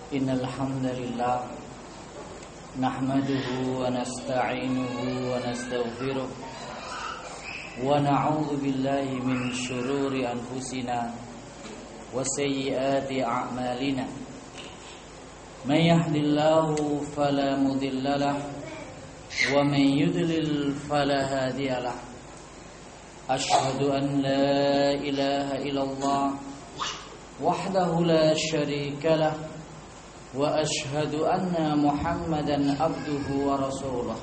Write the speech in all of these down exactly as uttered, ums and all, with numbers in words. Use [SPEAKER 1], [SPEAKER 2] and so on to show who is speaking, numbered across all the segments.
[SPEAKER 1] Innal hamdalillah nahmaduhu wa nasta'inuhu wa nastaghfiruh wa na'udzu billahi min shururi anfusina wa sayyiati a'malina. May yahdihillahu fala mudilla lahu wa may yudlil fala hadiya lahu. Ashhadu an la ilaha illallah wahdahu la syarika lahu wa ashhadu anna Muhammadan abduhu wa rasuluh.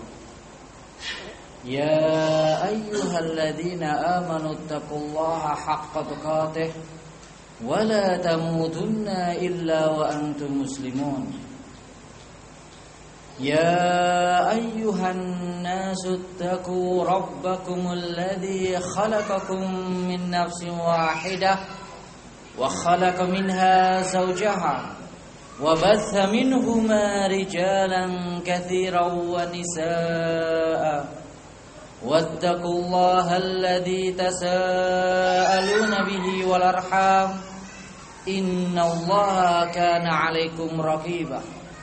[SPEAKER 1] Ya ayyuhalladzina amanu taqullaha haqqa tuqatih wa la tamutunna illa wa antum muslimun. Ya ayyuhan nasu taqu rabbakumul ladzi khalaqakum min nafsin wahidah wa khalaqa minha zawjaha وبث منهما رجالا كثيرا ونساء واتقوا الله الذي تساءلون به والأرحام إن الله كان عليكم رقيبا.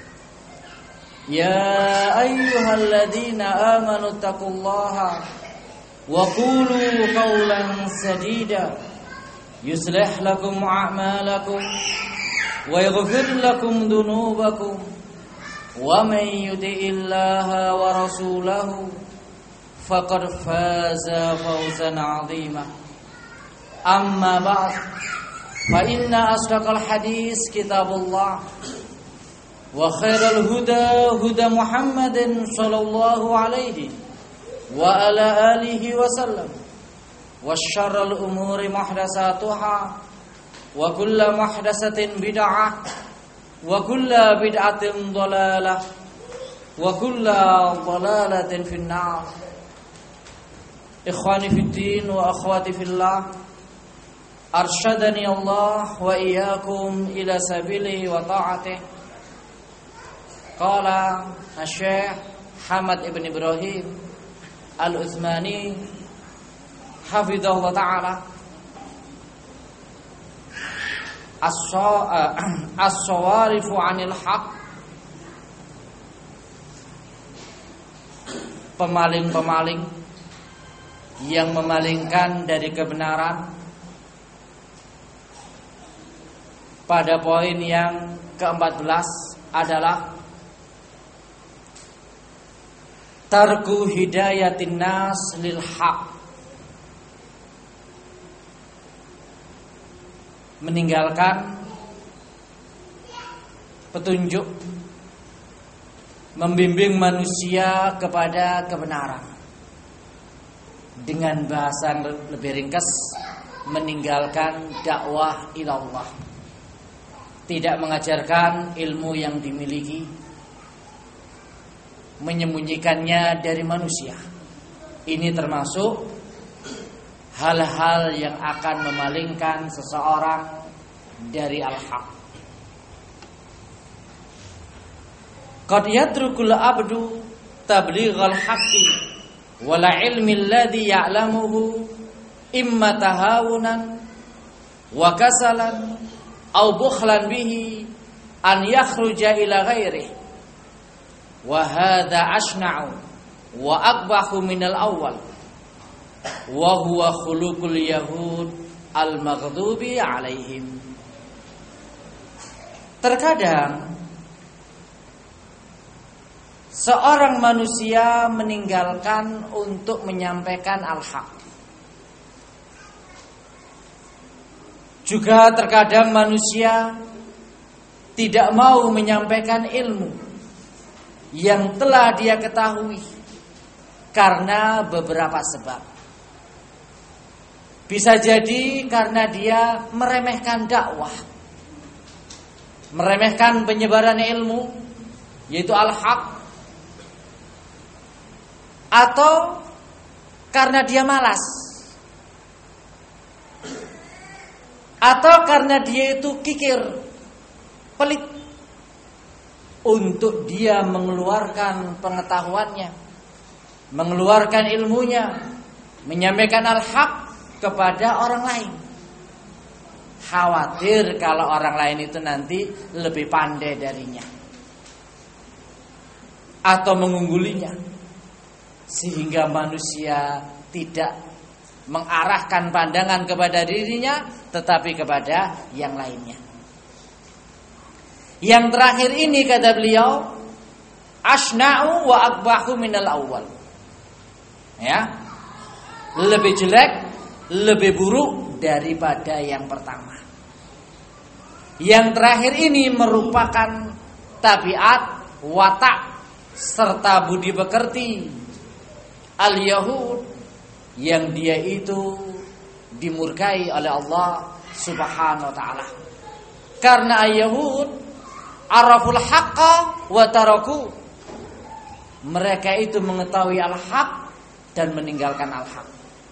[SPEAKER 1] يا أيها الذين آمنوا اتقوا الله وقولوا قولا سديدا يصلح لكم أعمالكم ويغفر لكم ذنوبكم ومن يطع الله ورسوله فقد فاز فوزا عظيما. أما بعد فإن أصدق الحديث كتاب الله وخير الهدى هدى محمد صلى الله عليه وعلى آله وسلم وشر الأمور محدثاتها wa kullu muhdatsatin bid'ah wa kullu bid'atin dhalalah wa kullu dhalalatin finnar. Ikhwani fid din wa akhwati fillah, arsyadani Allah wa iyyakum ila sabili wa ta'atih. Qala Asy-Syaikh Hamad ibn Ibrahim Al-Utsmani hafizahullah ta'ala, As-sawarifu 'anil haq, pemaling-pemaling yang memalingkan dari kebenaran. Pada poin yang keempat belas adalah tarku hidayatin nas lil haq, meninggalkan petunjuk, membimbing manusia kepada kebenaran. Dengan bahasa lebih ringkas, meninggalkan dakwah ilallah, tidak mengajarkan ilmu yang dimiliki, menyembunyikannya dari manusia. Ini termasuk hal-hal yang akan memalingkan seseorang dari al-haq. Qad yatrukul abdu tablighal haqqi wala ilmi alladhi ya'lamuhu imma tahawunan wa kasalan aw bukhlan bihi an yakhruja ila ghairihi wa hadha ashna'u wa aqbahu minal awwal wa huwa khuluqul yahud al-maghdubi alaihim. Terkadang seorang manusia meninggalkan untuk menyampaikan al-haq. Juga terkadang manusia tidak mau menyampaikan ilmu yang telah dia ketahui karena beberapa sebab. Bisa jadi karena dia meremehkan dakwah, meremehkan penyebaran ilmu, yaitu al-haq, atau karena dia malas, atau karena dia itu kikir, pelit, untuk dia mengeluarkan pengetahuannya, mengeluarkan ilmunya, menyampaikan al-haq kepada orang lain. khawatir kalau orang lain itu nanti lebih pandai darinya atau mengunggulinya, sehingga manusia tidak mengarahkan pandangan kepada dirinya tetapi kepada yang lainnya. Yang terakhir ini kata beliau, asna'u wa akbahu minal awwal. Ya. Lebih jelek, lebih buruk daripada yang pertama. Yang terakhir ini merupakan tabiat, watak serta budi pekerti al-Yahud yang dia itu dimurkai oleh Allah Subhanahu wa taala. Karena al-Yahud araful haqqa wa taraku. Mereka itu mengetahui al-haq dan meninggalkan al-haq.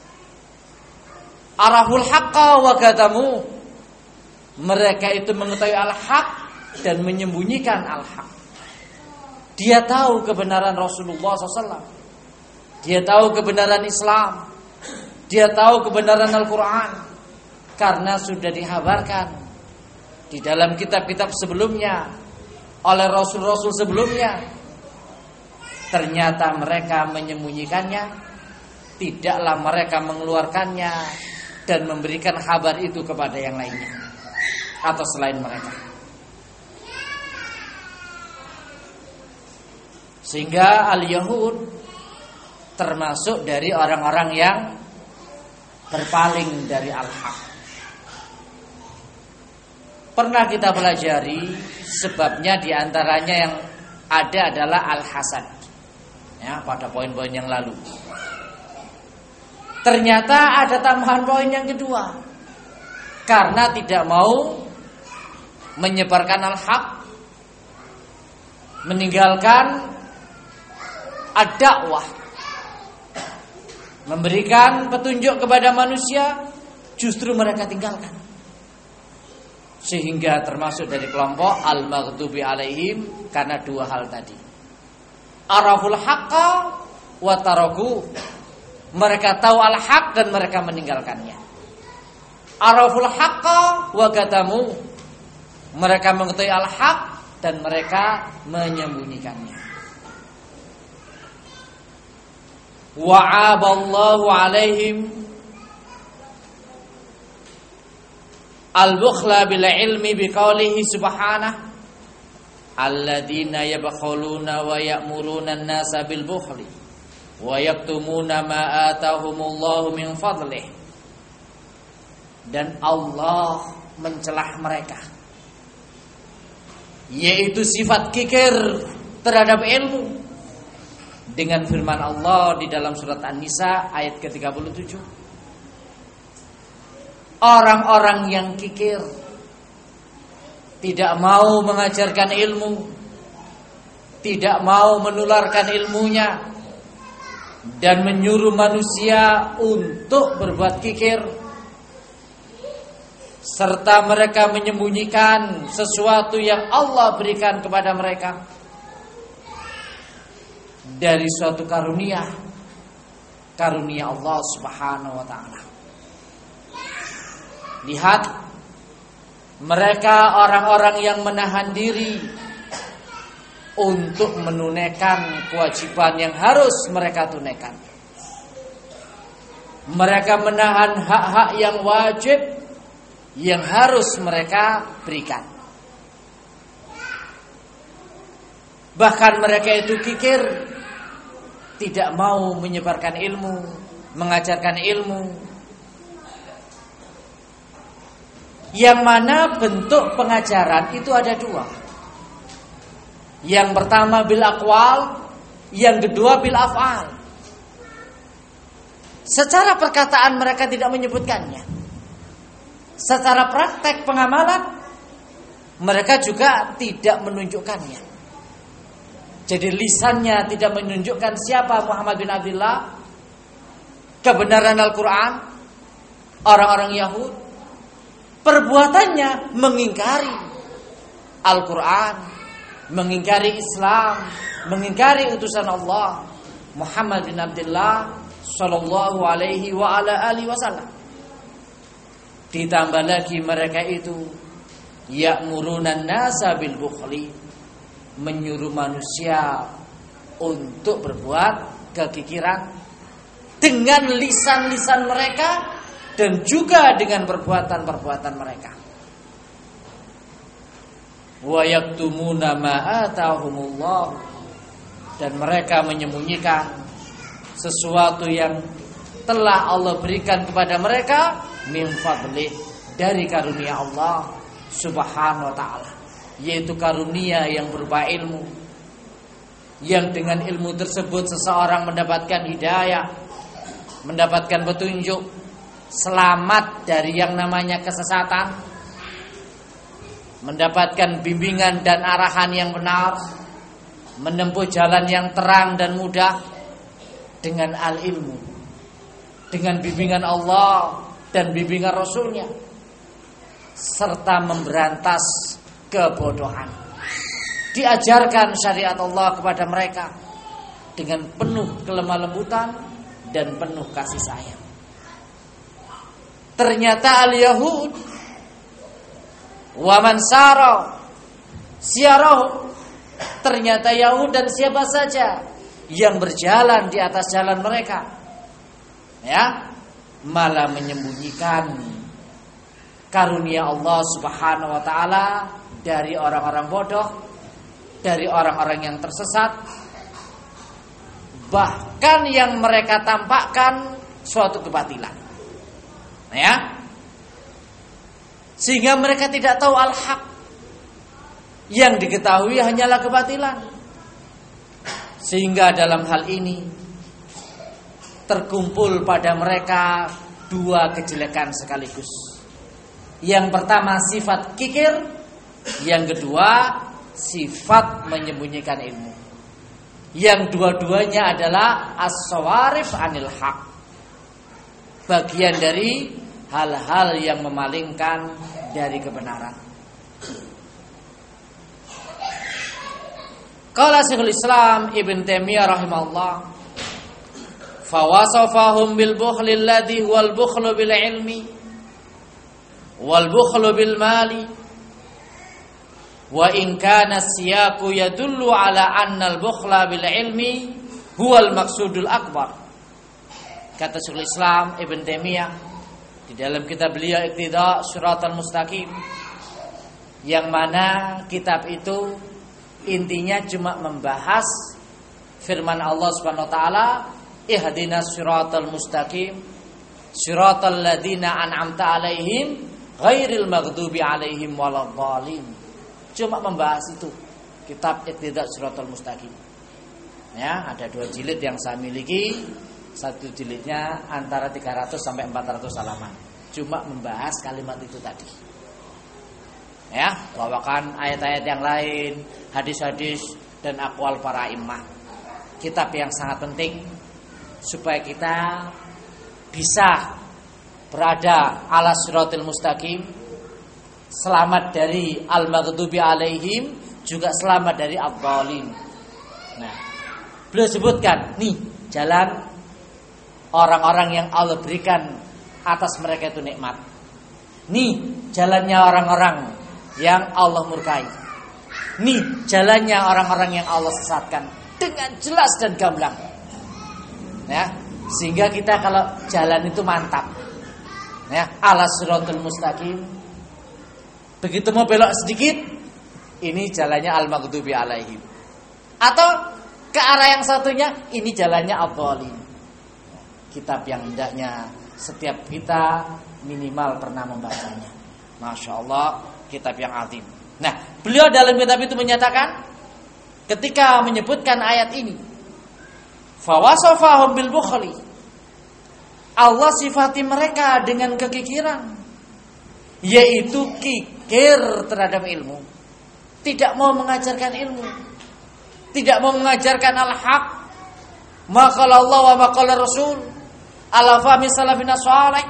[SPEAKER 1] Araful haqqa wa katamu. Mereka itu mengetahui al-haq dan menyembunyikan al-haq. Dia tahu kebenaran Rasulullah shallallahu alaihi wasallam. Dia tahu kebenaran Islam. Dia tahu kebenaran Al-Quran. Karena sudah dihabarkan di dalam kitab-kitab sebelumnya oleh Rasul-Rasul sebelumnya. Ternyata mereka menyembunyikannya. Tidaklah mereka mengeluarkannya dan memberikan kabar itu kepada yang lainnya atau selain mereka. Sehingga al-Yahud termasuk dari orang-orang yang berpaling dari al-haq. Pernah kita pelajari sebabnya diantaranya yang ada adalah al-hasad. Ya, pada poin-poin yang lalu. Ternyata ada tambahan poin yang kedua. Karena tidak mau menyebarkan al-haq, meninggalkan ad-dakwah, memberikan petunjuk kepada manusia, justru mereka tinggalkan. Sehingga termasuk dari kelompok al-maghdubi alaihim karena dua hal tadi. Araful haqqa wa taraku. Mereka tahu al-haq dan mereka meninggalkannya. Araful haqqa wa katamu. Mereka mengetahui al-haq dan mereka menyembunyikannya. Wa'aballahu alaihim al-bukhla bil ilmi biqaulihi subhanahu alladzina yabkhuluna wa ya'muruna an-nasa bil bukhli wa yaktumuna ma atahumullahu min fadlih. Dan Allah mencelah mereka, yaitu sifat kikir terhadap ilmu, dengan firman Allah di dalam surat An-Nisa ayat ke tiga puluh tujuh. Orang-orang yang kikir, tidak mau mengajarkan ilmu, tidak mau menularkan ilmunya, dan menyuruh manusia untuk berbuat kikir, serta mereka menyembunyikan sesuatu yang Allah berikan kepada mereka dari suatu karunia, karunia Allah Subhanahu wa taala. Lihat, mereka orang-orang yang menahan diri untuk menunaikan kewajiban yang harus mereka tunaikan. Mereka menahan hak-hak yang wajib yang harus mereka berikan. Bahkan mereka itu kikir, tidak mau menyebarkan ilmu, mengajarkan ilmu. Yang mana bentuk pengajaran itu ada dua. Yang pertama bil aqwal, yang kedua bil af'al. Secara perkataan mereka tidak menyebutkannya. Secara praktek pengamalan mereka juga tidak menunjukkannya. Jadi lisannya tidak menunjukkan siapa Muhammad bin Abdullah, kebenaran Al-Quran. Orang-orang Yahud, perbuatannya mengingkari Al-Quran, mengingkari Islam, mengingkari utusan Allah Muhammad bin Abdullah sallallahu alaihi wa ala alihi wasallam. Ditambah lagi mereka itu ya'murunan nasa bil bukhli, menyuruh manusia untuk berbuat kekikiran dengan lisan-lisan mereka dan juga dengan perbuatan-perbuatan mereka. Wa yaktumuna ma atahumullah, dan mereka menyembunyikan sesuatu yang telah Allah berikan kepada mereka min fadlih, dari karunia Allah Subhanahu wa ta'ala, yaitu karunia yang berupa ilmu, yang dengan ilmu tersebut seseorang mendapatkan hidayah, mendapatkan petunjuk, selamat dari yang namanya kesesatan, mendapatkan bimbingan dan arahan yang benar, menempuh jalan yang terang dan mudah dengan al-ilmu, dengan bimbingan Allah dan bimbingan Rasulnya, serta memberantas kebodohan. Diajarkan syariat Allah kepada mereka dengan penuh kelemah lembutan dan penuh kasih sayang. Ternyata al-Yahud wa man sara siyarahu, ternyata Yahud dan siapa saja yang berjalan di atas jalan mereka, ya, malah menyembunyikan karunia Allah Subhanahu wa ta'ala dari orang-orang bodoh, dari orang-orang yang tersesat. Bahkan yang mereka tampakkan suatu kebatilan, ya, sehingga mereka tidak tahu al-haq. Yang diketahui hanyalah kebatilan. Sehingga dalam hal ini terkumpul pada mereka dua kejelekan sekaligus. Yang pertama sifat kikir, yang kedua sifat menyembunyikan ilmu. Yang dua-duanya adalah as-sawarif anil haq, bagian dari hal-hal yang memalingkan dari kebenaran. Qala Syekhul Islam Ibn Taimiyah rahimahullah, fawasafahum bil bukhli alladhi huwal bukhlu bil ilmi wal bukhlu bil mali, wa in kana siyaqu yadullu ala anna al bukhla bil ilmi huwal maqsudul akbar. Kata Syekhul Islam Ibn Taimiyah di dalam kitab beliau Iqtida Shiratal Mustaqim, yang mana kitab itu intinya cuma membahas firman Allah Subhanahu wa taala, ihdinas shiratal mustaqim shiratal ladzina an'amta alaihim ghairil maghdubi alaihim waladhdallin. Cuma membahas itu kitab Iqtida Shiratal Mustaqim. Ya, ada dua jilid yang saya miliki. Satu jilidnya antara tiga ratus sampai empat ratus halaman. Cuma membahas kalimat itu tadi. Ya, bawakan ayat-ayat yang lain, hadis-hadis dan aqwal para imam. Kitab yang sangat penting supaya kita bisa berada ala siratal mustaqim, selamat dari al-maghdubi alaihim, juga selamat dari ad-dhalin. Nah, beliau sebutkan nih jalan orang-orang yang Allah berikan atas mereka itu nikmat. Nih jalannya orang-orang yang Allah murkai. Nih jalannya orang-orang yang Allah sesatkan, dengan jelas dan gamblang. Ya, sehingga kita kalau jalan itu mantap. Ya, ala siratal mustaqim. Begitu mau belok sedikit, ini jalannya al-maghdubi alaihim. Atau ke arah yang satunya, ini jalannya ad-dhalin. Kitab yang hendaknya setiap kita minimal pernah membacanya. Masya Allah, kitab yang azim. Nah, beliau dalam kitab itu menyatakan, ketika menyebutkan ayat ini, fawasafahum bil bukhli, Allah sifati mereka dengan kekikiran, yaitu kikir terhadap ilmu, tidak mau mengajarkan ilmu, tidak mau mengajarkan al-haq, maqala Allah wa maqala Rasul ala fahmi salafina shalih,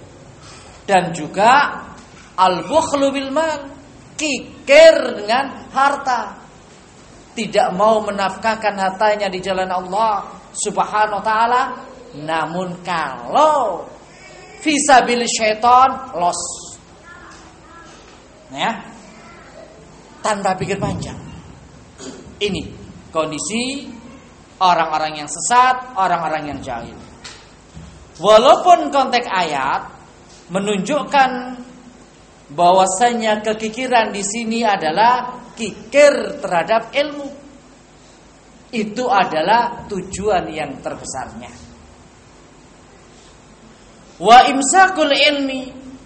[SPEAKER 1] dan juga al-bukhlu bil mal, kikir dengan harta, tidak mau menafkahkan hartanya di jalan Allah Subhanahu wa taala. Namun kalau Fisabil syaitan los. Ya. Tanpa pikir panjang. Ini kondisi orang-orang yang sesat, orang-orang yang jahil. Walaupun konteks ayat menunjukkan bahwasanya kekikiran di sini adalah kikir terhadap ilmu. Itu adalah tujuan yang terbesarnya. Wa imsakul ilmi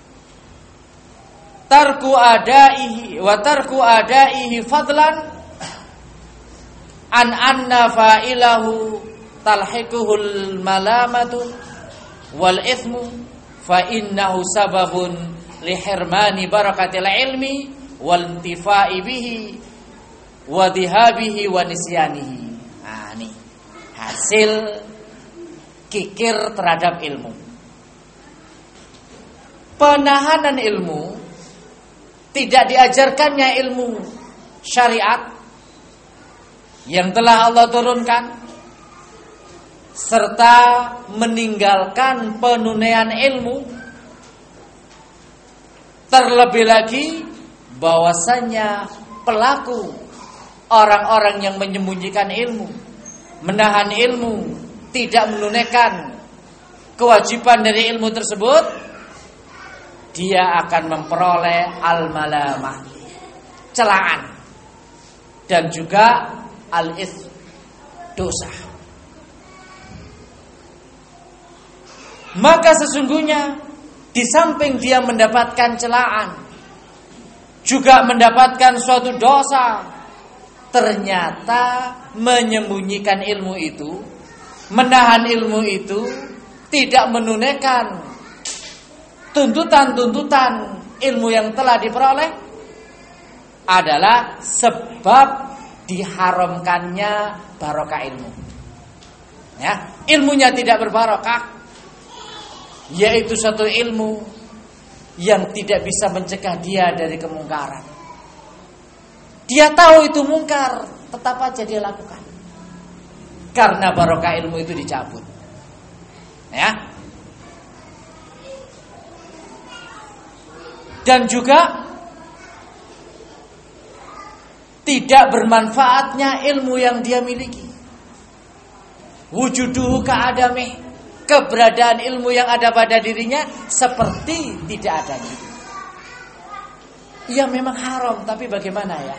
[SPEAKER 1] tarku adaihi wa tarku adaihi fadlan an anna fa'ilahu talhiquhul malamatu wal ithmu fa innahu sababun lihirmani barakatil ilmi wal intifai bihi wa dhihabihi wa nisyanihi. Nah, ini hasil kikir terhadap ilmu. Penahanan ilmu, tidak diajarkannya ilmu syariat yang telah Allah turunkan, serta meninggalkan penunaian ilmu. Terlebih lagi bahwasanya pelaku orang-orang yang menyembunyikan ilmu, menahan ilmu, tidak menunaikan kewajiban dari ilmu tersebut, dia akan memperoleh al-malamah, celaan, dan juga al-its, dosa. Maka sesungguhnya di samping dia mendapatkan celaan, juga mendapatkan suatu dosa, ternyata menyembunyikan ilmu itu, menahan ilmu itu, tidak menunaikan tuntutan-tuntutan ilmu yang telah diperoleh adalah sebab diharamkannya barokah ilmu. Ya, ilmunya tidak berbarokah, yaitu suatu ilmu yang tidak bisa mencegah dia dari kemungkaran. Dia tahu itu mungkar, tetap aja dia lakukan, karena barokah ilmu itu dicabut. Ya. Dan juga tidak bermanfaatnya ilmu yang dia miliki. Wujuduhu ka'adamih, keberadaan ilmu yang ada pada dirinya seperti tidak adanya. Ia memang haram, tapi bagaimana ya?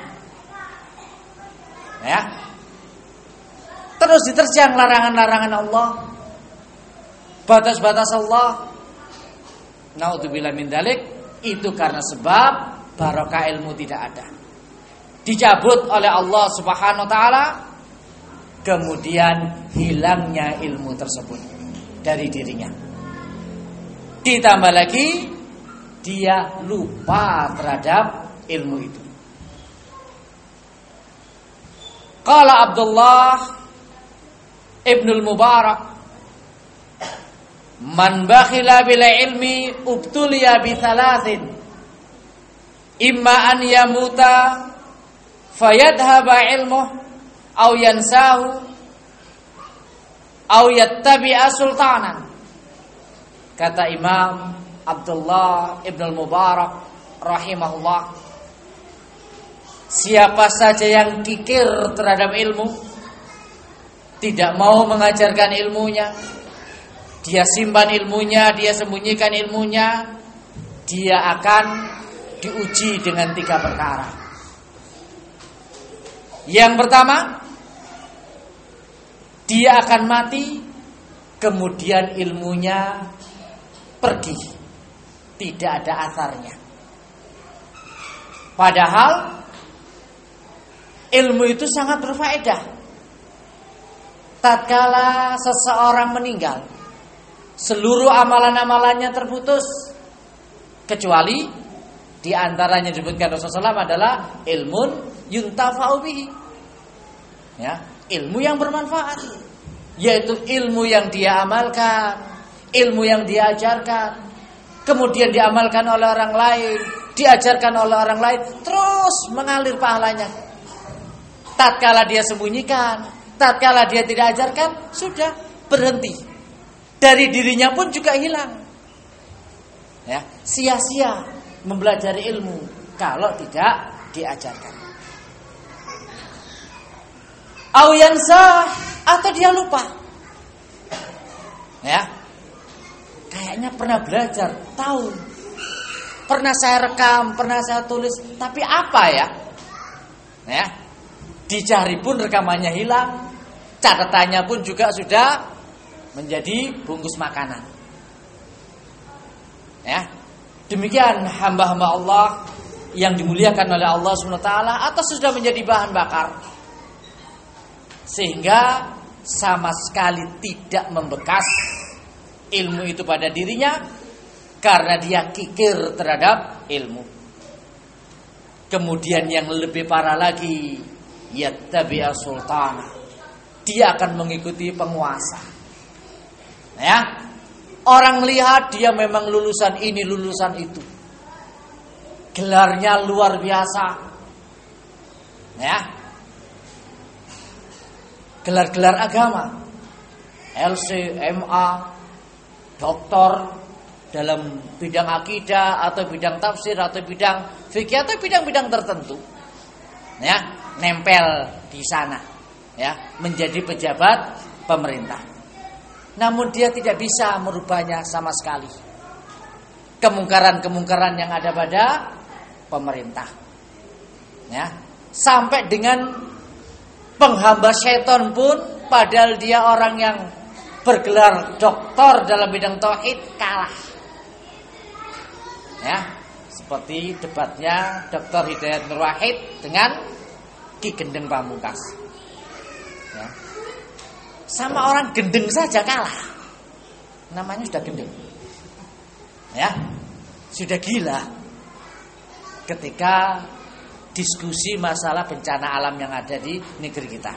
[SPEAKER 1] Ya. Terus diterjang larangan-larangan Allah, batas-batas Allah. Naudzubillah min dzalik. Itu karena sebab barokah ilmu tidak ada, dicabut oleh Allah Subhanahu wa taala, kemudian hilangnya ilmu tersebut dari dirinya. Ditambah lagi dia lupa terhadap ilmu itu. Qala Abdullah Ibnul Mubarak, man bakhila bil ilmi ubtuliya bi thalathin, imma an yamuta fayadhhaba ilmuh aw yansahu aw yattabi'a sultanan. Kata Imam Abdullah Ibnul Mubarak rahimahullah, siapa saja yang kikir terhadap ilmu, tidak mau mengajarkan ilmunya, dia simpan ilmunya, dia sembunyikan ilmunya, dia akan diuji dengan tiga perkara. Yang pertama, dia akan mati, kemudian ilmunya pergi, tidak ada asarnya. Padahal ilmu itu sangat berfaedah. Tatkala seseorang meninggal, seluruh amalan-amalannya terputus, kecuali di antaranya disebutkan Rasulullah shallallahu alaihi wasallam adalah ilmun yuntafa'u bihi. Ya, ilmu yang bermanfaat, yaitu ilmu yang dia amalkan, ilmu yang dia ajarkan, kemudian diamalkan oleh orang lain, diajarkan oleh orang lain, terus mengalir pahalanya. Tatkala dia sembunyikan, tatkala dia tidak ajarkan, sudah berhenti. Dari dirinya pun juga hilang. Ya, sia-sia mempelajari ilmu kalau tidak diajarkan. Au yansah, atau dia lupa. Ya. Kayaknya pernah belajar, tahu. Pernah saya rekam, pernah saya tulis, tapi apa ya? Ya. Dicari pun rekamannya hilang, catatannya pun juga sudah menjadi bungkus makanan. Ya. Demikian hamba-hamba Allah yang dimuliakan oleh Allah subhanahu wa taala atau sudah menjadi bahan bakar sehingga sama sekali tidak membekas ilmu itu pada dirinya karena dia kikir terhadap ilmu. Kemudian yang lebih parah lagi, yattabi'a sultana. Dia akan mengikuti penguasa. Ya. Orang melihat dia memang lulusan ini, lulusan itu. Gelarnya luar biasa. Ya. Gelar-gelar agama. L C, M A, doktor dalam bidang akidah atau bidang tafsir atau bidang fikih atau bidang-bidang tertentu. Ya, nempel di sana. Ya, menjadi pejabat pemerintah. Namun dia tidak bisa merubahnya sama sekali. Kemungkaran-kemungkaran yang ada pada pemerintah. Ya, sampai dengan penghamba syaitan pun padahal dia orang yang bergelar doktor dalam bidang tauhid kalah. Ya, seperti debatnya Doktor Hidayat Nur Wahid dengan Ki Gendeng Pamungkas. Ya. Sama orang gendeng saja kalah. Namanya sudah gendeng. Ya. Sudah gila. Ketika diskusi masalah bencana alam yang ada di negeri kita.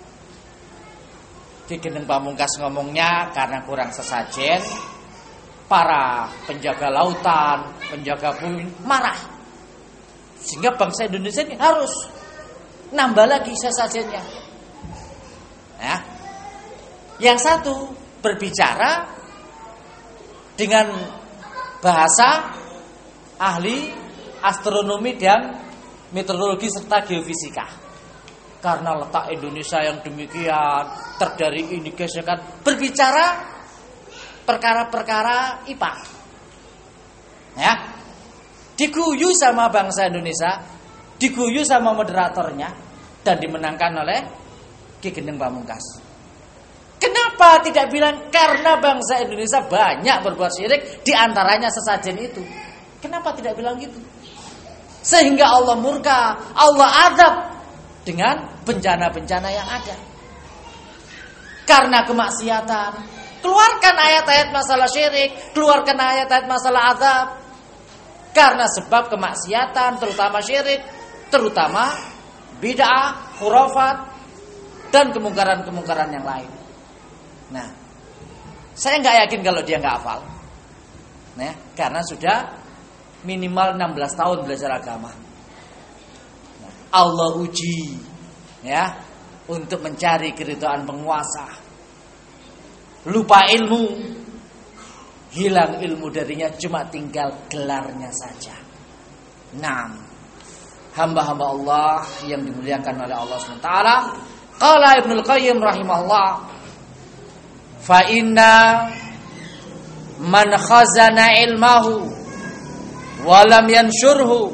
[SPEAKER 1] Ki Gendeng Pamungkas ngomongnya karena kurang sesajen, para penjaga lautan, penjaga bumi marah. Sehingga bangsa Indonesia ini harus nambah lagi sesajennya. Ya. Yang satu berbicara dengan bahasa ahli astronomi dan meteorologi serta geofisika. Karena letak Indonesia yang demikian, terdiri ini gesekan, berbicara perkara-perkara I P A. Ya. Diguyu sama bangsa Indonesia, diguyu sama moderatornya dan dimenangkan oleh Ki Gendeng Pamungkas. Kenapa tidak bilang karena bangsa Indonesia banyak berbuat syirik, di antaranya sesajen itu? Kenapa tidak bilang gitu? Sehingga Allah murka, Allah azab dengan bencana-bencana yang ada. Karena kemaksiatan, keluarkan ayat-ayat masalah syirik, keluarkan ayat-ayat masalah azab. Karena sebab kemaksiatan, terutama syirik, terutama bid'ah, khurafat, dan kemungkaran-kemungkaran yang lain. Nah, saya nggak yakin kalau dia nggak hafal, nah, karena sudah minimal enam belas tahun belajar agama. Nah, Allah uji, ya, untuk mencari keridhaan penguasa. Lupa ilmu, hilang ilmu darinya, cuma tinggal gelarnya saja. Nah, hamba-hamba Allah yang dimuliakan oleh Allah subhanahu wa taala, qala Ibnul Qayyim rahimahullah, fa inna man khazana ilmahu wa lam yanshurhu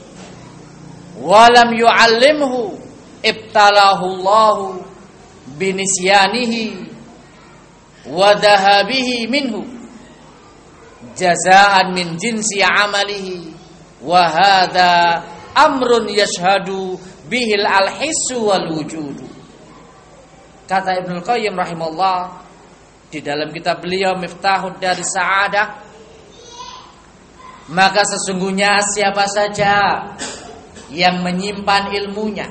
[SPEAKER 1] wa lam yu'allimhu ibtalahu Allahu binisyanihi wa dhahabihi minhu jazaan min jinsi amalihi wa hadha amrun yashhadu bihil al-hissu wal wujudu. Kata Ibnul Qayyim rahimahullah di dalam kitab beliau Miftahud Dari Sa'adah, maka sesungguhnya siapa saja yang menyimpan ilmunya,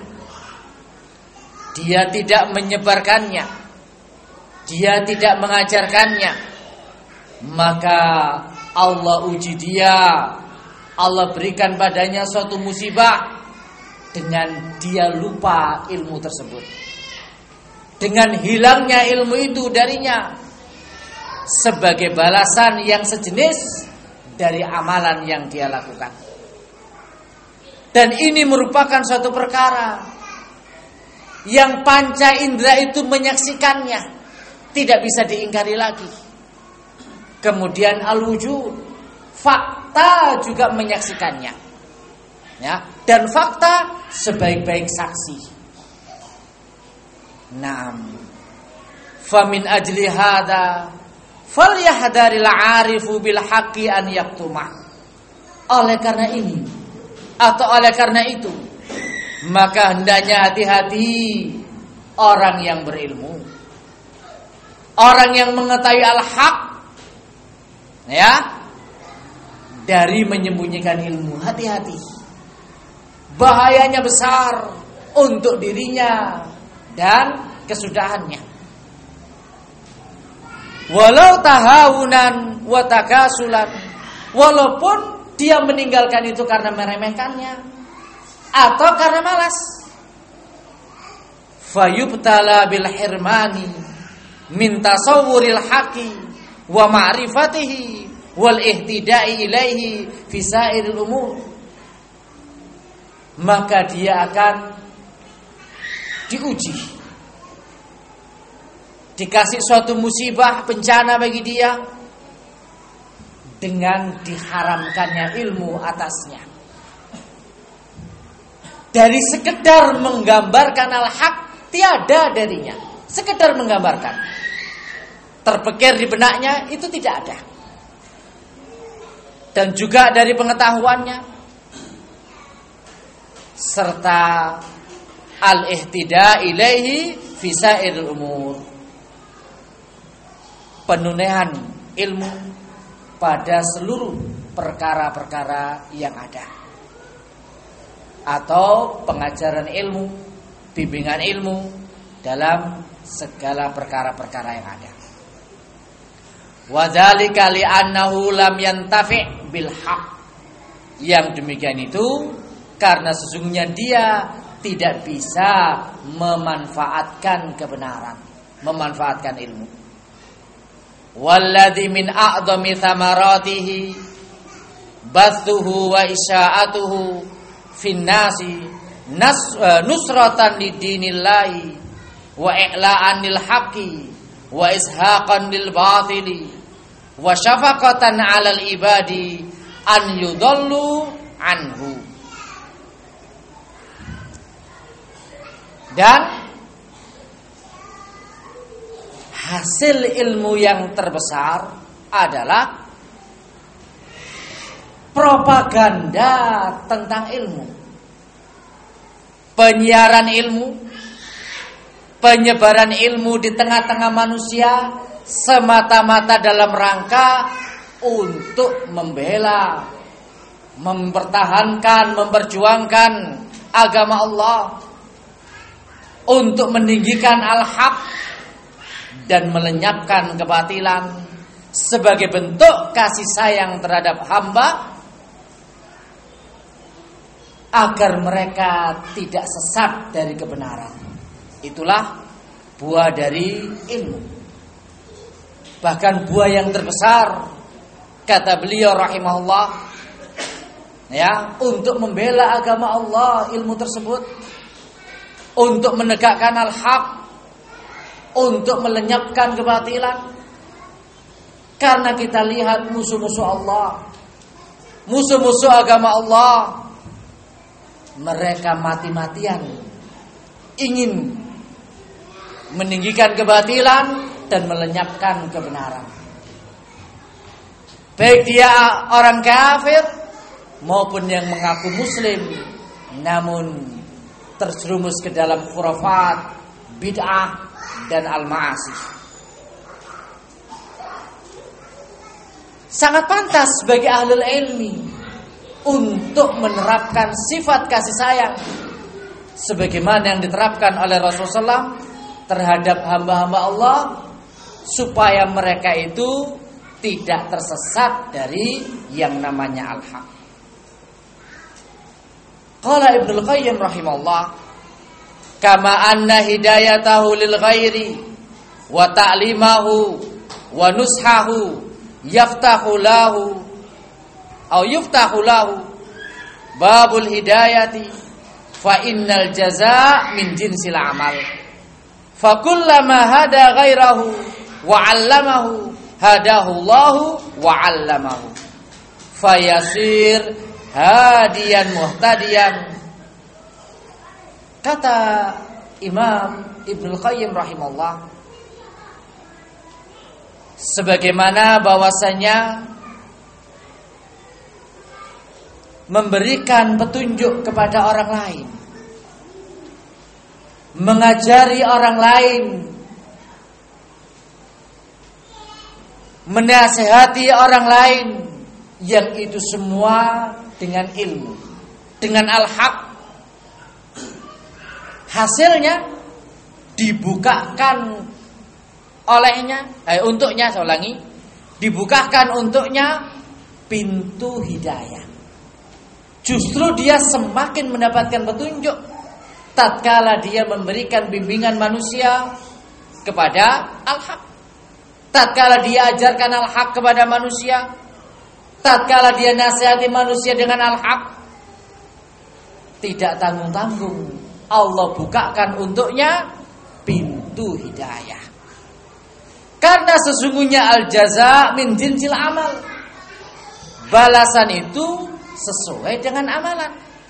[SPEAKER 1] dia tidak menyebarkannya, dia tidak mengajarkannya, maka Allah uji dia, Allah berikan padanya suatu musibah dengan dia lupa ilmu tersebut, dengan hilangnya ilmu itu darinya. Sebagai balasan yang sejenis dari amalan yang dia lakukan. Dan ini merupakan suatu perkara yang panca indera itu menyaksikannya, tidak bisa diingkari lagi. Kemudian al-wujud, fakta juga menyaksikannya, ya, dan fakta sebaik-baik saksi. Naam. Famin ajli hada falyahdharil 'arifu bil haqqi an yaktuma. Oleh karena ini atau oleh karena itu, maka hendaknya hati-hati orang yang berilmu, orang yang mengetahui al-haq, ya, dari menyembunyikan ilmu. Hati-hati, bahayanya besar untuk dirinya dan kesudahannya. Walau tahawunan wa takasulan, walaupun dia meninggalkan itu karena meremehkannya atau karena malas. Fayubtala bil hirmani min tasawwuril haqi wa ma'rifatihi wal ihtida'i ilaihi fi sa'iril umur. Maka dia akan diuji, dikasih suatu musibah, bencana bagi dia dengan diharamkannya ilmu atasnya. Dari sekedar menggambarkan al-haq, tiada darinya. Sekedar menggambarkan, terpikir di benaknya, itu tidak ada. Dan juga dari pengetahuannya, serta al-ihtida ilaihi fi sa'iril umur, penunaian ilmu pada seluruh perkara-perkara yang ada, atau pengajaran ilmu, bimbingan ilmu dalam segala perkara-perkara yang ada. Wa dzalika li annahu lam yantafi' bil haqq. Yang demikian itu karena sesungguhnya dia tidak bisa memanfaatkan kebenaran, memanfaatkan ilmu. Walladzi min a'dhami thamaratihi bathuhu wa isya'atuhu fin nasi nusratan lidinillahi wa i'la'an lil haqqi wa ishaqan lil batili wa syafaqatan 'alal ibadi an yudallu anhu. Dan hasil ilmu yang terbesar adalah propaganda tentang ilmu, penyiaran ilmu, penyebaran ilmu di tengah-tengah manusia semata-mata dalam rangka untuk membela, mempertahankan, memperjuangkan agama Allah, untuk meninggikan al-haq dan melenyapkan kebatilan sebagai bentuk kasih sayang terhadap hamba, agar mereka tidak sesat dari kebenaran. Itulah buah dari ilmu. Bahkan buah yang terbesar, kata beliau rahimahullah, ya, untuk membela agama Allah, ilmu tersebut, untuk menegakkan al-haq, untuk melenyapkan kebatilan. Karena kita lihat musuh-musuh Allah, musuh-musuh agama Allah, mereka mati-matian ingin meninggikan kebatilan dan melenyapkan kebenaran. Baik dia orang kafir maupun yang mengaku muslim, namun terjerumus ke dalam khurafat, bid'ah dan al-ma'asi. Sangat pantas bagi ahlul ilmi untuk menerapkan sifat kasih sayang sebagaimana yang diterapkan oleh Rasulullah shallallahu alaihi wasallam terhadap hamba-hamba Allah, supaya mereka itu tidak tersesat dari yang namanya al-haq. Qala Ibnul Qayyim rahimahullah, kama anna hidayatahu lil ghairi wa ta'limahu wa nushahu yaftahu lahu au yuftahu lahu babul hidayati fa innal jazaa min jinsil amal. Fa kullama hada ghairahu wa 'allamahu hadahu Allahu wa 'allamahu. Fa yasir hadiyan muhtadiyan. Kata Imam Ibnu Qayyim rahimahullah, sebagaimana bahwasanya memberikan petunjuk kepada orang lain, mengajari orang lain, menasihati orang lain, yang itu semua dengan ilmu, dengan al-haq. Hasilnya dibukakan olehnya, eh, untuknya, saya ulangi, dibukakan untuknya pintu hidayah. Justru dia semakin mendapatkan petunjuk tatkala dia memberikan bimbingan manusia kepada al-haq, tatkala dia ajarkan al-haq kepada manusia, tatkala dia nasihati manusia dengan al-haq, tidak tanggung-tanggung Allah bukakan untuknya pintu hidayah. Karena sesungguhnya al-jaza min jinsil amal. Balasan itu sesuai dengan amalan.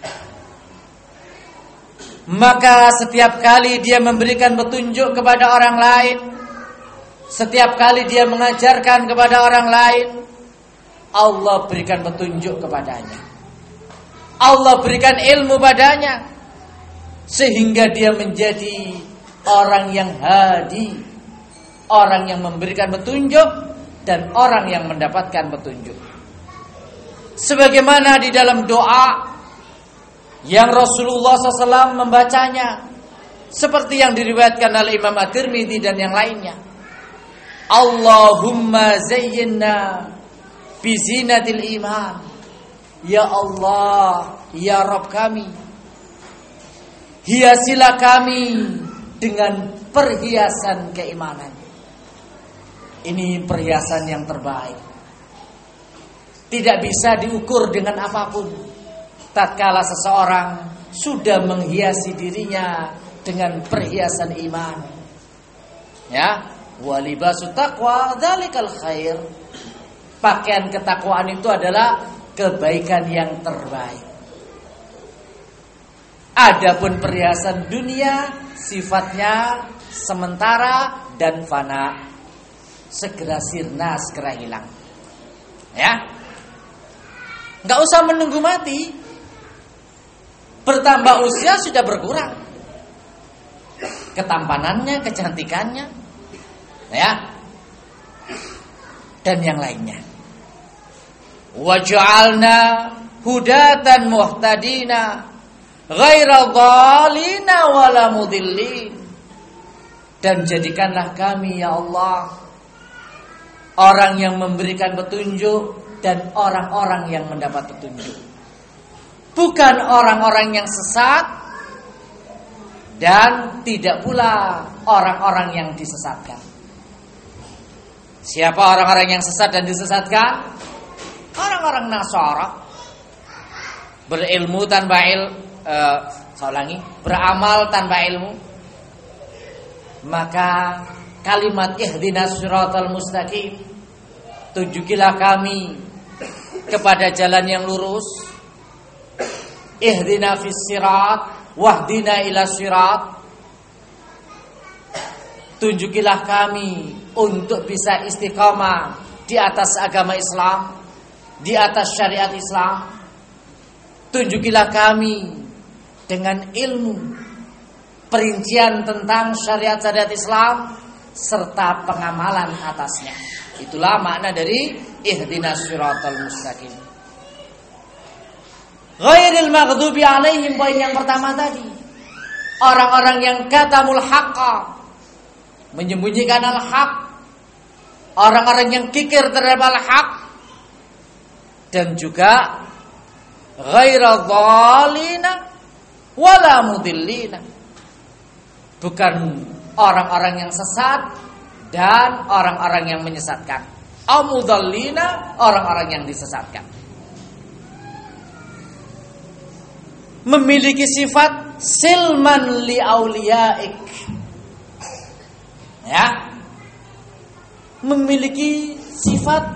[SPEAKER 1] Maka setiap kali dia memberikan petunjuk kepada orang lain, setiap kali dia mengajarkan kepada orang lain, Allah berikan petunjuk kepadanya, Allah berikan ilmu padanya, sehingga dia menjadi orang yang hadi, orang yang memberikan petunjuk, dan orang yang mendapatkan petunjuk. Sebagaimana di dalam doa yang Rasulullah shallallahu alaihi wasallam membacanya, seperti yang diriwayatkan oleh Imam At-Tirmidzi dan yang lainnya. Allahumma zayyinna bizinatil iman. Ya Allah, ya Rabb kami, hiasilah kami dengan perhiasan keimanan. Ini perhiasan yang terbaik, tidak bisa diukur dengan apapun. Tatkala seseorang sudah menghiasi dirinya dengan perhiasan iman, ya, walibasu taqwa dzalikal khair. Pakaian ketakwaan itu adalah kebaikan yang terbaik. Adapun perhiasan dunia sifatnya sementara dan fana, segera sirna, segera hilang. Ya, nggak usah menunggu mati. Bertambah usia sudah berkurang ketampanannya, kecantikannya, ya, dan yang lainnya. Waj'alna hudatan muhtadina ghaira dhalina wala mudillin. Dan jadikanlah kami ya Allah orang yang memberikan petunjuk dan orang-orang yang mendapat petunjuk, bukan orang-orang yang sesat dan tidak pula orang-orang yang disesatkan. Siapa orang-orang yang sesat dan disesatkan? Orang-orang Nasara, berilmu tanpa ilmu, uh, saya ulangi, beramal tanpa ilmu. Maka kalimat ihdinas siratal mustaqim, tunjukilah kami kepada jalan yang lurus. Ihdina fis sirat wahdina ila sirat. Tunjukilah kami untuk bisa istiqamah di atas agama Islam, di atas syariat Islam. Tunjukilah kami dengan ilmu, perincian tentang syariat-syariat Islam serta pengamalan atasnya. Itulah makna dari ihdinas siratal mustaqim. Ghairil maghdubi alaihim, poin yang pertama tadi. Orang-orang yang katamul haqqa, menyembunyikan al-haq, orang-orang yang kikir terhadap al-haq, dan juga ghaira dhalina wala mudillina, bukan orang-orang yang sesat dan orang-orang yang menyesatkan. Au mudallina, orang-orang yang disesatkan. memiliki sifat silman li auliyaik. Ya. Memiliki sifat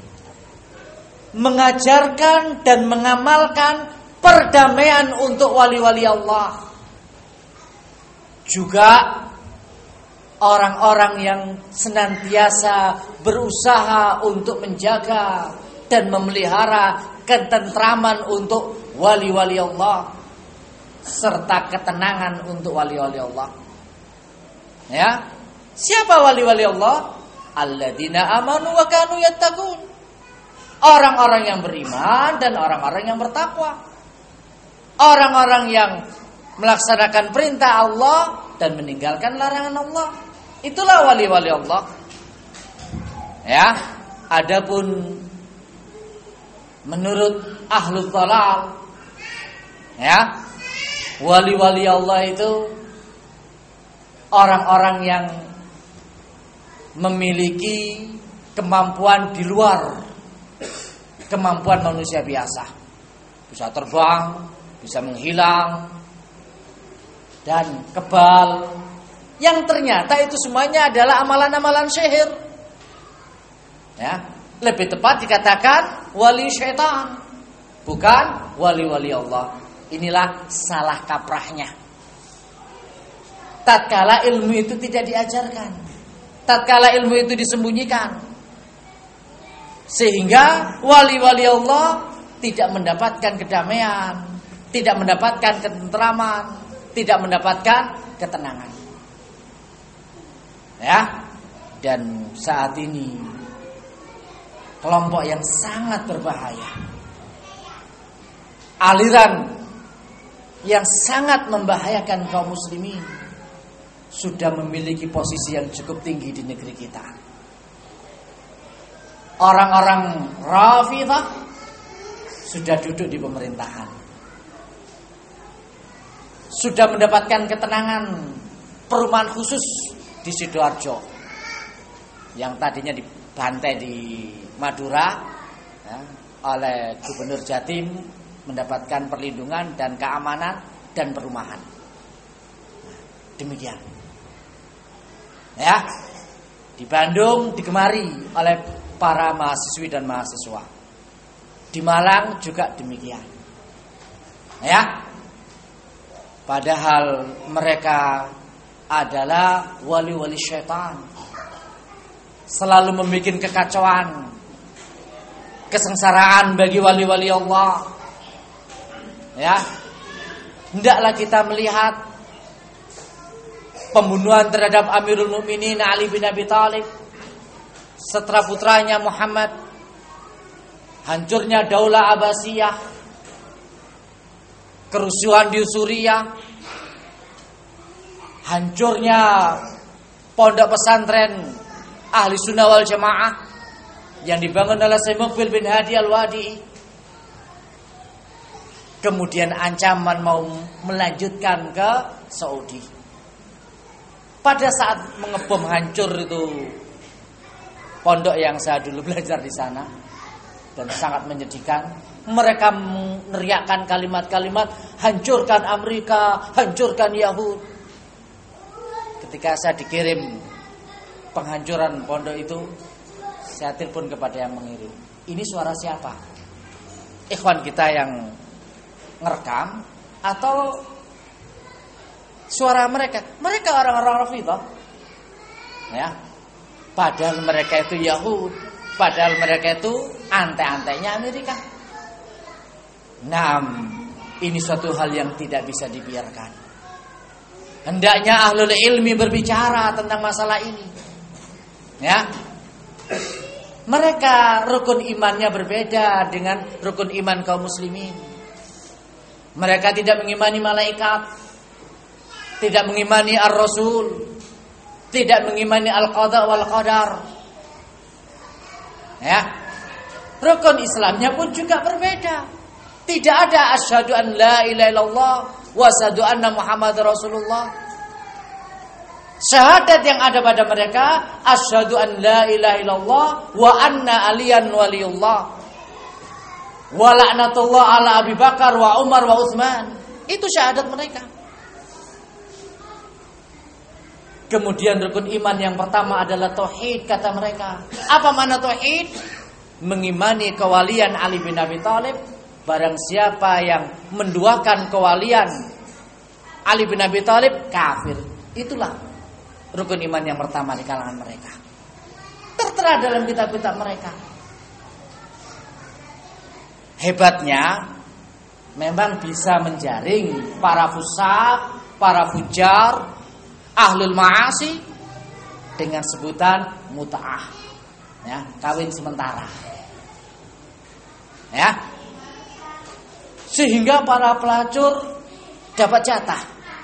[SPEAKER 1] mengajarkan dan mengamalkan perdamaian untuk wali-wali Allah. Juga orang-orang yang senantiasa berusaha untuk menjaga dan memelihara ketentraman untuk wali-wali Allah serta ketenangan untuk wali-wali Allah. Ya. Siapa wali-wali Allah? Alladzina amanu wa kanu yattaqun. Orang-orang yang beriman dan orang-orang yang bertakwa. Orang-orang yang melaksanakan perintah Allah dan meninggalkan larangan Allah. Itulah wali-wali Allah. Ya, adapun menurut ahlul dhalal, ya, wali-wali Allah itu orang-orang yang memiliki kemampuan di luar kemampuan manusia biasa. Bisa terbang, bisa menghilang, dan kebal. Yang ternyata itu semuanya adalah amalan-amalan sihir. Ya, lebih tepat dikatakan wali syaitan, bukan wali-wali Allah. Inilah salah kaprahnya. Tatkala ilmu itu tidak diajarkan, tatkala ilmu itu disembunyikan, sehingga wali-wali Allah tidak mendapatkan kedamaian, tidak mendapatkan ketentraman, tidak mendapatkan ketenangan. Ya, dan saat ini kelompok yang sangat berbahaya, aliran yang sangat membahayakan kaum muslimin, sudah memiliki posisi yang cukup tinggi di negeri kita. Orang-orang Rafidhah sudah duduk di pemerintahan, sudah mendapatkan ketenangan perumahan khusus di Sidoarjo, yang tadinya dibantai di Madura, ya, oleh Gubernur Jatim, mendapatkan perlindungan dan keamanan dan perumahan. Demikian. Ya, di Bandung digemari oleh para mahasiswi dan mahasiswa. Di Malang juga demikian. Ya. Padahal mereka adalah wali-wali syaitan, selalu membuat kekacauan, kesengsaraan bagi wali-wali Allah. Ya. Hendaklah kita melihat pembunuhan terhadap Amirul Mukminin Ali bin Abi Thalib, setelah putranya Muhammad, hancurnya Daulah Abbasiyah, kerusuhan di Suriah, hancurnya pondok pesantren Ahli Sunnah wal Jamaah yang dibangun oleh Syekh Muqbil bin Hadi Al-Wadi. Kemudian ancaman mau melanjutkan ke Saudi. Pada saat mengebom hancur itu pondok yang saya dulu belajar di sana, dan sangat menyedihkan, mereka meneriakkan kalimat-kalimat hancurkan Amerika, hancurkan Yahud. Ketika saya dikirim penghancuran pondok itu, saya telepon kepada yang mengirim. Ini suara siapa? Ikhwan kita yang ngerekam atau suara mereka? Mereka orang-orang Rafidhah. Ya. Padahal mereka itu Yahud, padahal mereka itu antek-anteknya Amerika. Nah, ini suatu hal yang tidak bisa dibiarkan. Hendaknya ahlul ilmi berbicara tentang masalah ini. Ya. Mereka rukun imannya berbeda dengan rukun iman kaum muslimin. Mereka tidak mengimani malaikat, tidak mengimani ar-rasul, tidak mengimani al-qada wal qadar. Ya. Rukun Islamnya pun juga berbeda. Tidak ada asyhadu an la ilaha illallah wa asyhadu anna Muhammadar Rasulullah. Syahadat yang ada pada mereka asyhadu an la ilaha illallah wa anna aliyan waliyullah wa la'natullah ala Abi Bakar wa Umar wa Utsman. Itu syahadat mereka. Kemudian rukun iman yang pertama adalah tauhid, kata mereka. Apa makna tauhid? Mengimani kewalian Ali bin Abi Thalib. Barang siapa yang menduakan kewalian Ali bin Abi Thalib, kafir. Itulah rukun iman yang pertama di kalangan mereka. Tertera dalam kitab-kitab mereka. Hebatnya memang bisa menjaring para fusaq, para fujar, ahlul ma'asi dengan sebutan mut'ah, ya, kawin sementara, ya, sehingga para pelacur dapat jatah,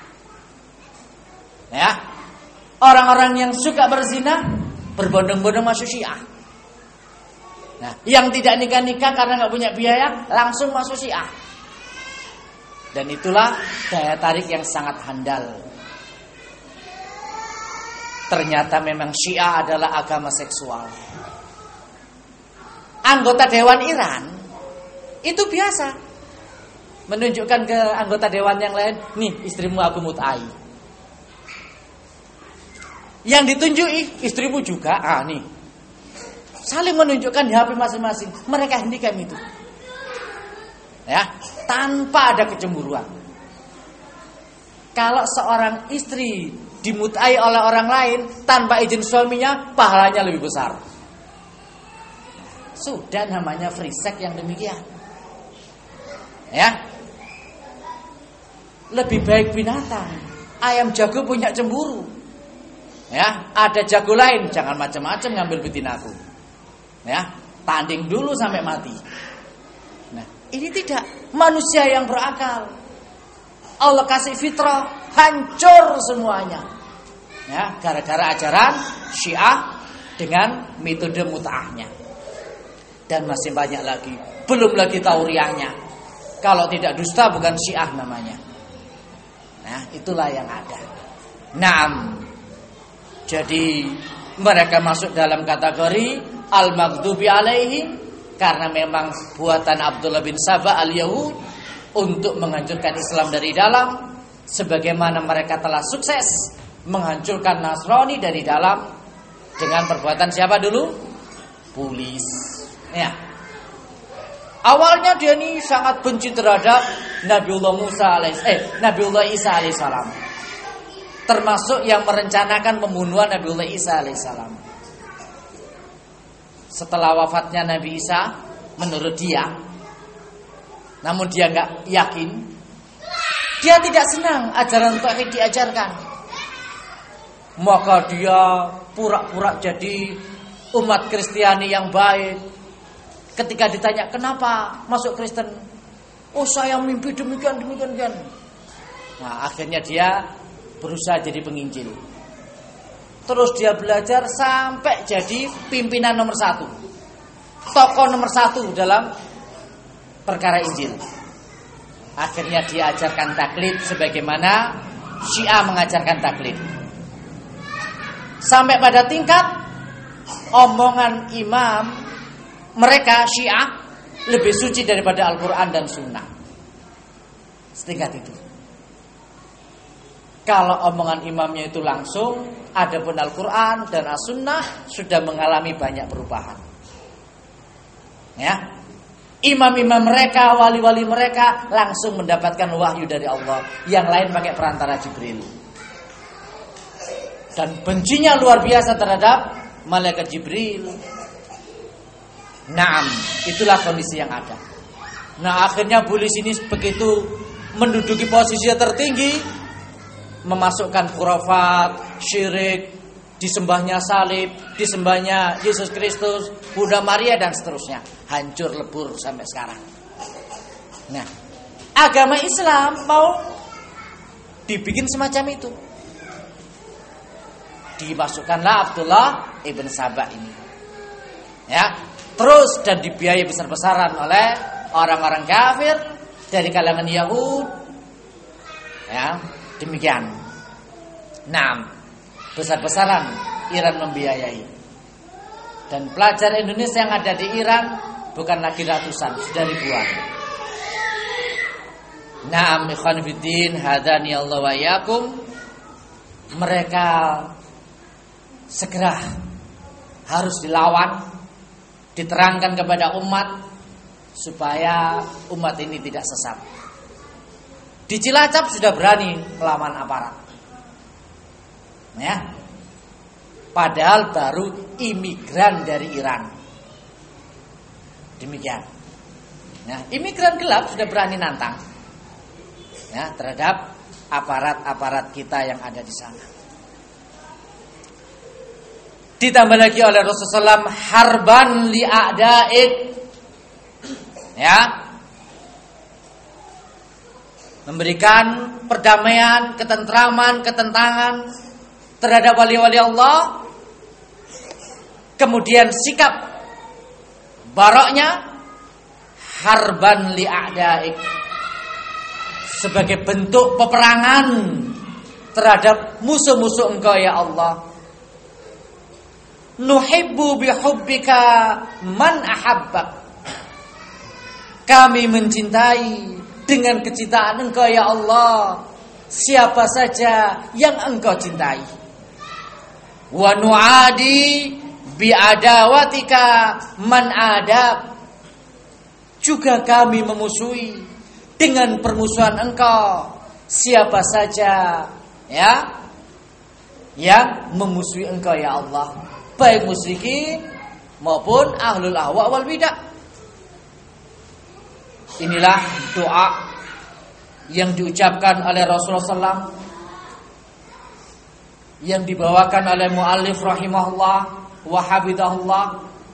[SPEAKER 1] ya, orang-orang yang suka berzina berbondong-bondong masuk Syiah. Nah, yang tidak nikah-nikah karena nggak punya biaya langsung masuk Syiah. Dan itulah daya tarik yang sangat handal. Ternyata memang Syiah adalah agama seksual. Anggota Dewan Iran itu biasa menunjukkan ke anggota Dewan yang lain, nih istrimu aku mut'ai. Yang ditunjuki istrimu juga, ah nih. Saling menunjukkan di H P masing-masing. Mereka hentikan itu. Ya, tanpa ada kecemburuan. Kalau seorang istri dimut'ai oleh orang lain tanpa izin suaminya, pahalanya lebih besar. Sudah namanya free sex yang demikian. Ya. Lebih baik binatang. Ayam jago punya cemburu. Ya, ada jago lain, jangan macam-macam ngambil betinaku. Ya, tanding dulu sampai mati. Nah, ini tidak manusia yang berakal. Allah kasih fitrah, hancur semuanya. Ya, gara-gara ajaran Syiah dengan metode mut'ahnya. Dan masih banyak lagi. Belum lagi tauriahnya. Kalau tidak dusta bukan Syiah namanya. Nah, itulah yang ada. Naam. Jadi mereka masuk dalam kategori al-maghdubi alaihim karena memang buatan Abdullah bin Saba al-Yahud untuk menghancurkan Islam dari dalam, sebagaimana mereka telah sukses menghancurkan Nasrani dari dalam dengan perbuatan siapa dulu? Pulis. Ya. Awalnya dia ini sangat benci terhadap Nabiullah Musa alaih, eh Nabiullah Isa alaihissalam. Termasuk yang merencanakan pembunuhan Nabiullah Isa alaihissalam. Setelah wafatnya Nabi Isa, menurut dia, namun dia nggak yakin, dia tidak senang ajaran tauhid diajarkan. Maka dia pura-pura jadi umat Kristiani yang baik. Ketika ditanya kenapa masuk Kristen, oh saya mimpi demikian demikian demikian. Nah akhirnya dia berusaha jadi penginjil. Terus dia belajar sampai jadi pimpinan nomor satu, tokoh nomor satu dalam perkara Injil. Akhirnya dia ajarkan taklid sebagaimana Syiah mengajarkan taklid. Sampai pada tingkat omongan imam mereka Syiah lebih suci daripada Al-Quran dan Sunnah. Setingkat itu. Kalau omongan imamnya itu langsung, adapun Al-Quran dan As-Sunnah sudah mengalami banyak perubahan. Ya, imam-imam mereka, wali-wali mereka langsung mendapatkan wahyu dari Allah. Yang lain pakai perantara Jibril. Dan bencinya luar biasa terhadap malaikat Jibril. Naam, itulah kondisi yang ada. Nah akhirnya Bulis ini begitu menduduki posisi tertinggi, memasukkan khurafat, syirik, disembahnya salib, disembahnya Yesus Kristus, Bunda Maria dan seterusnya. Hancur lebur sampai sekarang. Nah, agama Islam mau dibikin semacam itu. Dimasukkanlah Abdullah ibn Saba ini. Ya, terus dan dibiayai besar-besaran oleh orang-orang kafir dari kalangan Yahud. Ya, demikian. Nah, besar-besaran Iran membiayai. Dan pelajar Indonesia yang ada di Iran bukan lagi ratusan, sudah ribuan. Naam ikhwan fiddin, hadani Allah wa iyyakum. Mereka segera harus dilawan, diterangkan kepada umat supaya umat ini tidak sesat. Di Cilacap sudah berani melawan aparat. Ya. Padahal baru imigran dari Iran. Demikian. Nah, imigran gelap sudah berani nantang. Ya, terhadap aparat-aparat kita yang ada di sana. Ditambah lagi oleh Rasulullah shallallahu alaihi wasallam harban li a'daik. Ya. Memberikan perdamaian, ketentraman, ketentangan terhadap wali-wali Allah. Kemudian sikap baroknya harban li a'daik, sebagai bentuk peperangan terhadap musuh-musuh engkau ya Allah. Nuhibbu bihubbika man ahabbak. Kami mencintai dengan kecintaan engkau ya Allah siapa saja yang engkau cintai. Wa nu'adi bi'adawatika man adab. Juga kami memusuhi dengan permusuhan engkau siapa saja ya yang memusuhi engkau ya Allah, baik musyrikin maupun ahlul ahwa wal bidah. Inilah doa yang diucapkan oleh Rasulullah shallallahu alaihi wasallam, yang dibawakan oleh muallif rahimahullah wa hafizahullah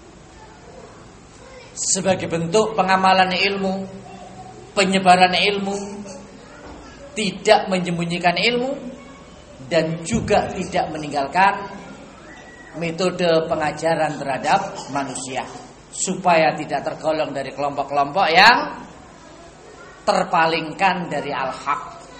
[SPEAKER 1] sebagai bentuk pengamalan ilmu, penyebaran ilmu, tidak menyembunyikan ilmu, dan juga tidak meninggalkan metode pengajaran terhadap manusia, supaya tidak tergolong dari kelompok-kelompok yang terpalingkan dari al-haq.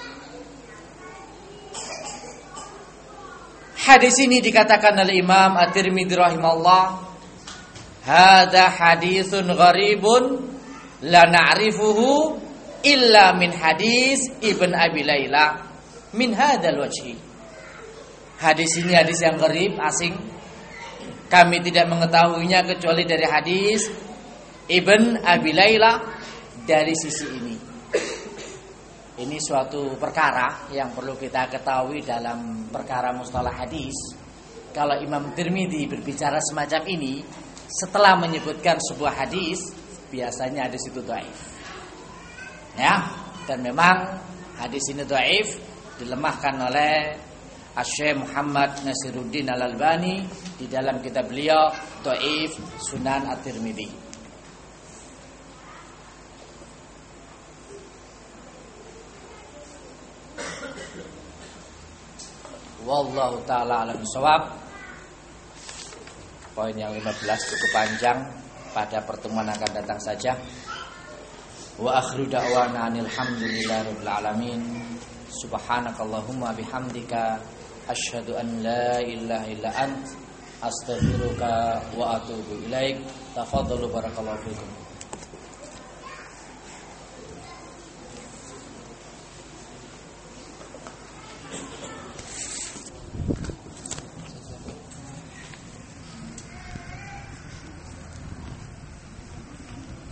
[SPEAKER 1] Hadis ini dikatakan oleh Imam At-Tirmidzi rahimahullah, hadza haditsun gharibun la na'rifuhu illa min hadis Ibn Abi Layla min hadzal wajhi. Hadis ini hadis yang gharib, asing. Kami tidak mengetahuinya kecuali dari hadis Ibn Abi Layla dari sisi ini. Ini suatu perkara yang perlu kita ketahui dalam perkara mustalah hadis. Kalau Imam Tirmidzi berbicara semacam ini setelah menyebutkan sebuah hadis, biasanya hadis itu dhaif. Ya, dan memang hadis ini dhaif, dilemahkan oleh Asy-Syaikh Muhammad Nasiruddin Al-Albani di dalam kitab beliau Dhaif Sunan At-Tirmidzi. Wallahu ta'ala alam shawab. Poin yang lima belas cukup panjang, pada pertemuan akan datang saja. Wa akhiru da'wana alhamdulillahi rabbil alamin. Subhanakallahumma bihamdika asyhadu an la ilaha illa ant astaghfiruka wa atubu ilaik. Tafadhalu barakallahu fikum.